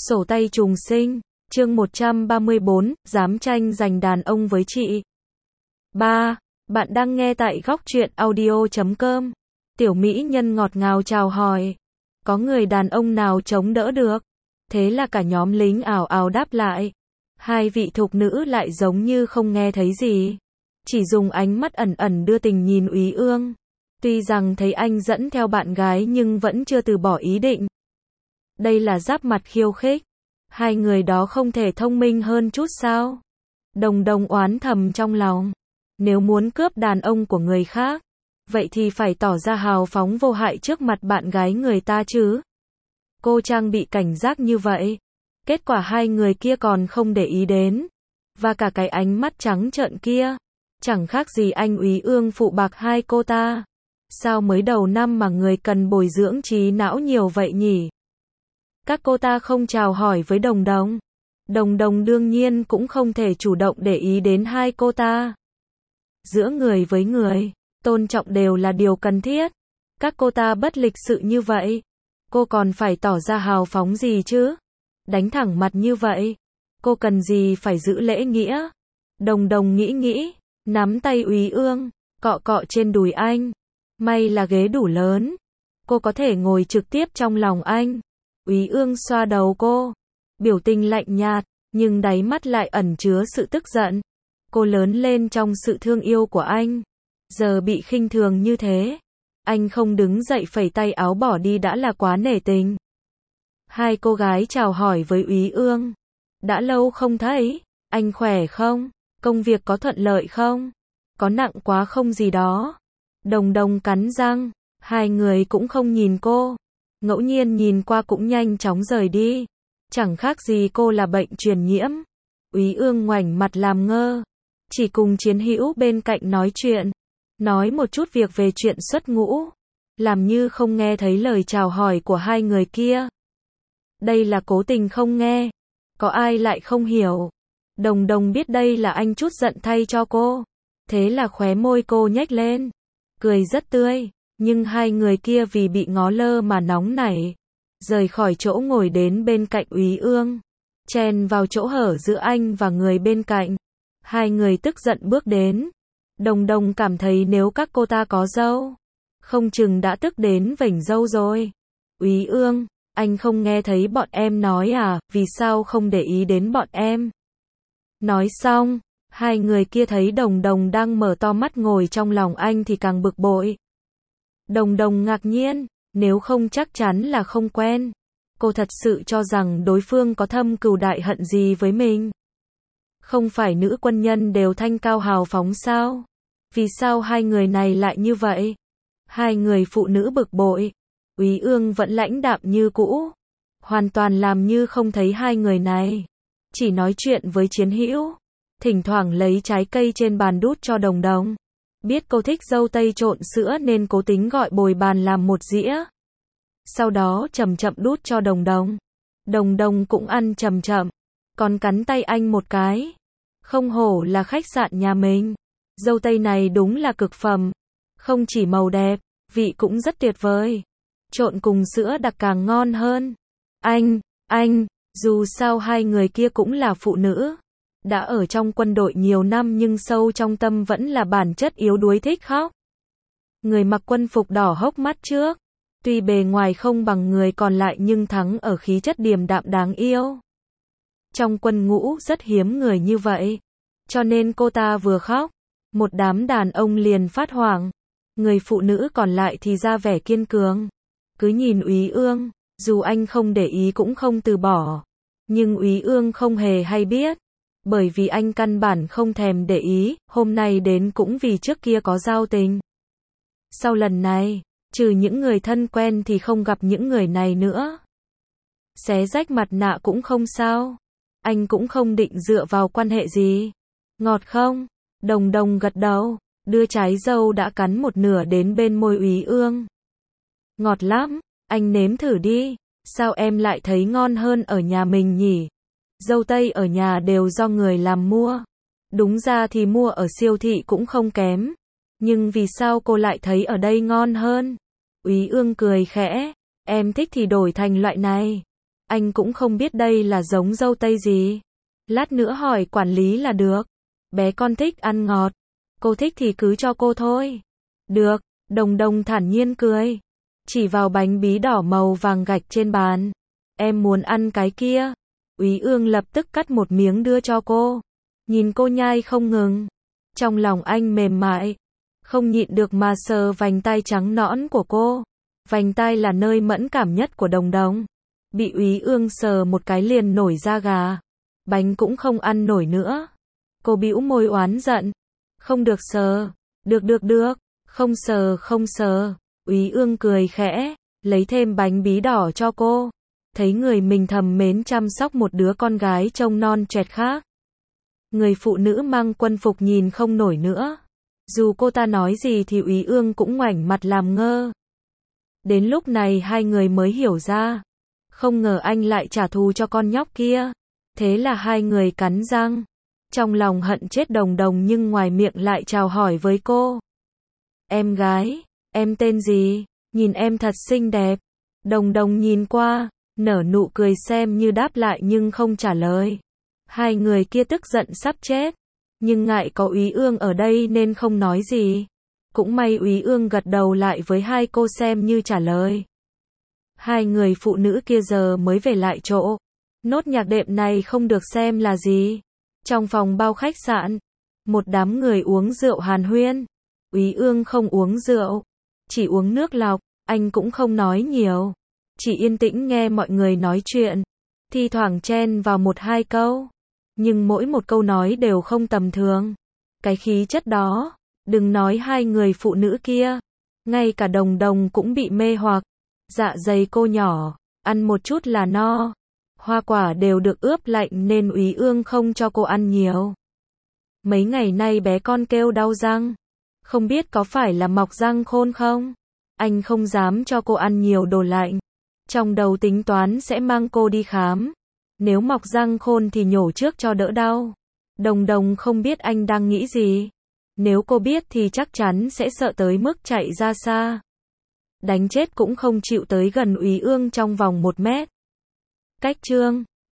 Sổ tay trùng sinh, chương 134, dám tranh giành đàn ông với chị. 3. Bạn đang nghe tại góc truyện audio.com. Tiểu mỹ nhân ngọt ngào chào hỏi. Có người đàn ông nào chống đỡ được? Thế là cả nhóm lính ào ào đáp lại. Hai vị thục nữ lại giống như không nghe thấy gì. Chỉ dùng ánh mắt ẩn ẩn đưa tình nhìn Úy Ương. Tuy rằng thấy anh dẫn theo bạn gái nhưng vẫn chưa từ bỏ ý định. Đây là giáp mặt khiêu khích. Hai người đó không thể thông minh hơn chút sao? Đồng đồng oán thầm trong lòng. Nếu muốn cướp đàn ông của người khác, vậy thì phải tỏ ra hào phóng vô hại trước mặt bạn gái người ta chứ. Cô trang bị cảnh giác như vậy. Kết quả hai người kia còn không để ý đến. Và cả cái ánh mắt trắng trợn kia. Chẳng khác gì anh Úy Ương phụ bạc hai cô ta. Sao mới đầu năm mà người cần bồi dưỡng trí não nhiều vậy nhỉ? Các cô ta không chào hỏi với đồng đồng. Đồng đồng đương nhiên cũng không thể chủ động để ý đến hai cô ta. Giữa người với người, tôn trọng đều là điều cần thiết. Các cô ta bất lịch sự như vậy. Cô còn phải tỏ ra hào phóng gì chứ? Đánh thẳng mặt như vậy. Cô cần gì phải giữ lễ nghĩa? Đồng đồng nghĩ, nắm tay Úy Ương, cọ cọ trên đùi anh. May là ghế đủ lớn. Cô có thể ngồi trực tiếp trong lòng anh. Úy Ương xoa đầu cô. Biểu tình lạnh nhạt, nhưng đáy mắt lại ẩn chứa sự tức giận. Cô lớn lên trong sự thương yêu của anh. Giờ bị khinh thường như thế. Anh không đứng dậy phẩy tay áo bỏ đi đã là quá nể tình. Hai cô gái chào hỏi với Úy Ương. Đã lâu không thấy. Anh khỏe không? Công việc có thuận lợi không? Có nặng quá không gì đó? Đồng đồng cắn răng. Hai người cũng không nhìn cô. Ngẫu nhiên nhìn qua cũng nhanh chóng rời đi. Chẳng khác gì cô là bệnh truyền nhiễm. Úy Ương ngoảnh mặt làm ngơ. Chỉ cùng chiến hữu bên cạnh nói chuyện. Nói một chút việc về chuyện xuất ngũ. Làm như không nghe thấy lời chào hỏi của hai người kia. Đây là cố tình không nghe. Có ai lại không hiểu. Đồng đồng biết đây là anh chút giận thay cho cô. Thế là khóe môi cô nhếch lên. Cười rất tươi. Nhưng hai người kia vì bị ngó lơ mà nóng nảy. Rời khỏi chỗ ngồi đến bên cạnh Úy Ương. Chen vào chỗ hở giữa anh và người bên cạnh. Hai người tức giận bước đến. Đồng đồng cảm thấy nếu các cô ta có dâu, không chừng đã tức đến vểnh râu rồi. Úy Ương, anh không nghe thấy bọn em nói à, vì sao không để ý đến bọn em? Nói xong, hai người kia thấy đồng đồng đang mở to mắt ngồi trong lòng anh thì càng bực bội. Đồng đồng ngạc nhiên, nếu không chắc chắn là không quen. Cô thật sự cho rằng đối phương có thâm cừu đại hận gì với mình. Không phải nữ quân nhân đều thanh cao hào phóng sao? Vì sao hai người này lại như vậy? Hai người phụ nữ bực bội. Úy Ương vẫn lãnh đạm như cũ. Hoàn toàn làm như không thấy hai người này. Chỉ nói chuyện với chiến hữu. Thỉnh thoảng lấy trái cây trên bàn đút cho đồng đồng. Biết cô thích dâu tây trộn sữa nên cố tính gọi bồi bàn làm một dĩa. Sau đó chậm chậm đút cho đồng đồng. Đồng đồng cũng ăn chậm chậm. Còn cắn tay anh một cái. Không hổ là khách sạn nhà mình. Dâu tây này đúng là cực phẩm. Không chỉ màu đẹp, vị cũng rất tuyệt vời. Trộn cùng sữa đặc càng ngon hơn. Anh, dù sao hai người kia cũng là phụ nữ. Đã ở trong quân đội nhiều năm nhưng sâu trong tâm vẫn là bản chất yếu đuối thích khóc. Người mặc quân phục đỏ hốc mắt trước. Tuy bề ngoài không bằng người còn lại nhưng thắng ở khí chất điềm đạm đáng yêu. Trong quân ngũ rất hiếm người như vậy. Cho nên cô ta vừa khóc, một đám đàn ông liền phát hoảng. Người phụ nữ còn lại thì ra vẻ kiên cường. Cứ nhìn Úy Ương, dù anh không để ý cũng không từ bỏ. Nhưng Úy Ương không hề hay biết. Bởi vì anh căn bản không thèm để ý, hôm nay đến cũng vì trước kia có giao tình. Sau lần này, trừ những người thân quen thì không gặp những người này nữa. Xé rách mặt nạ cũng không sao. Anh cũng không định dựa vào quan hệ gì. Ngọt không? Đồng đồng gật đầu, đưa trái dâu đã cắn một nửa đến bên môi Úy Ương. Ngọt lắm, anh nếm thử đi. Sao em lại thấy ngon hơn ở nhà mình nhỉ? Dâu tây ở nhà đều do người làm mua. Đúng ra thì mua ở siêu thị cũng không kém. Nhưng vì sao cô lại thấy ở đây ngon hơn? Úy Ương cười khẽ. Em thích thì đổi thành loại này. Anh cũng không biết đây là giống dâu tây gì. Lát nữa hỏi quản lý là được. Bé con thích ăn ngọt. Cô thích thì cứ cho cô thôi. Được, Đồng Đồng thản nhiên cười. Chỉ vào bánh bí đỏ màu vàng gạch trên bàn. Em muốn ăn cái kia. Úy Ương lập tức cắt một miếng đưa cho cô. Nhìn cô nhai không ngừng. Trong lòng anh mềm mại. Không nhịn được mà sờ vành tay trắng nõn của cô. Vành tay là nơi mẫn cảm nhất của Đồng Đồng. Bị Úy Ương sờ một cái liền nổi da gà. Bánh cũng không ăn nổi nữa. Cô bĩu môi oán giận. Không được sờ. Được. Không sờ. Úy Ương cười khẽ. Lấy thêm bánh bí đỏ cho cô. Thấy người mình thầm mến chăm sóc một đứa con gái trông non choẹt khác. Người phụ nữ mang quân phục nhìn không nổi nữa. Dù cô ta nói gì thì Úy Ương cũng ngoảnh mặt làm ngơ. Đến lúc này hai người mới hiểu ra. Không ngờ anh lại trả thù cho con nhóc kia. Thế là hai người cắn răng. Trong lòng hận chết Đồng Đồng nhưng ngoài miệng lại chào hỏi với cô. Em gái, em tên gì? Nhìn em thật xinh đẹp. Đồng Đồng nhìn qua, nở nụ cười xem như đáp lại nhưng không trả lời. Hai người kia tức giận sắp chết. Nhưng ngại có Úy Ương ở đây nên không nói gì. Cũng may Úy Ương gật đầu lại với hai cô xem như trả lời. Hai người phụ nữ kia giờ mới về lại chỗ. Nốt nhạc đệm này không được xem là gì. Trong phòng bao khách sạn, một đám người uống rượu hàn huyên. Úy Ương không uống rượu, chỉ uống nước lọc, anh cũng không nói nhiều. Chỉ yên tĩnh nghe mọi người nói chuyện, thi thoảng chen vào một hai câu. Nhưng mỗi một câu nói đều không tầm thường. Cái khí chất đó, đừng nói hai người phụ nữ kia. Ngay cả Đồng Đồng cũng bị mê hoặc. Dạ dày cô nhỏ, ăn một chút là no. Hoa quả đều được ướp lạnh nên Úy Ương không cho cô ăn nhiều. Mấy ngày nay bé con kêu đau răng. Không biết có phải là mọc răng khôn không? Anh không dám cho cô ăn nhiều đồ lạnh. Trong đầu tính toán sẽ mang cô đi khám. Nếu mọc răng khôn thì nhổ trước cho đỡ đau. Đồng Đồng không biết anh đang nghĩ gì. Nếu cô biết thì chắc chắn sẽ sợ tới mức chạy ra xa. Đánh chết cũng không chịu tới gần Úy Ương trong vòng 1 mét. Cách chương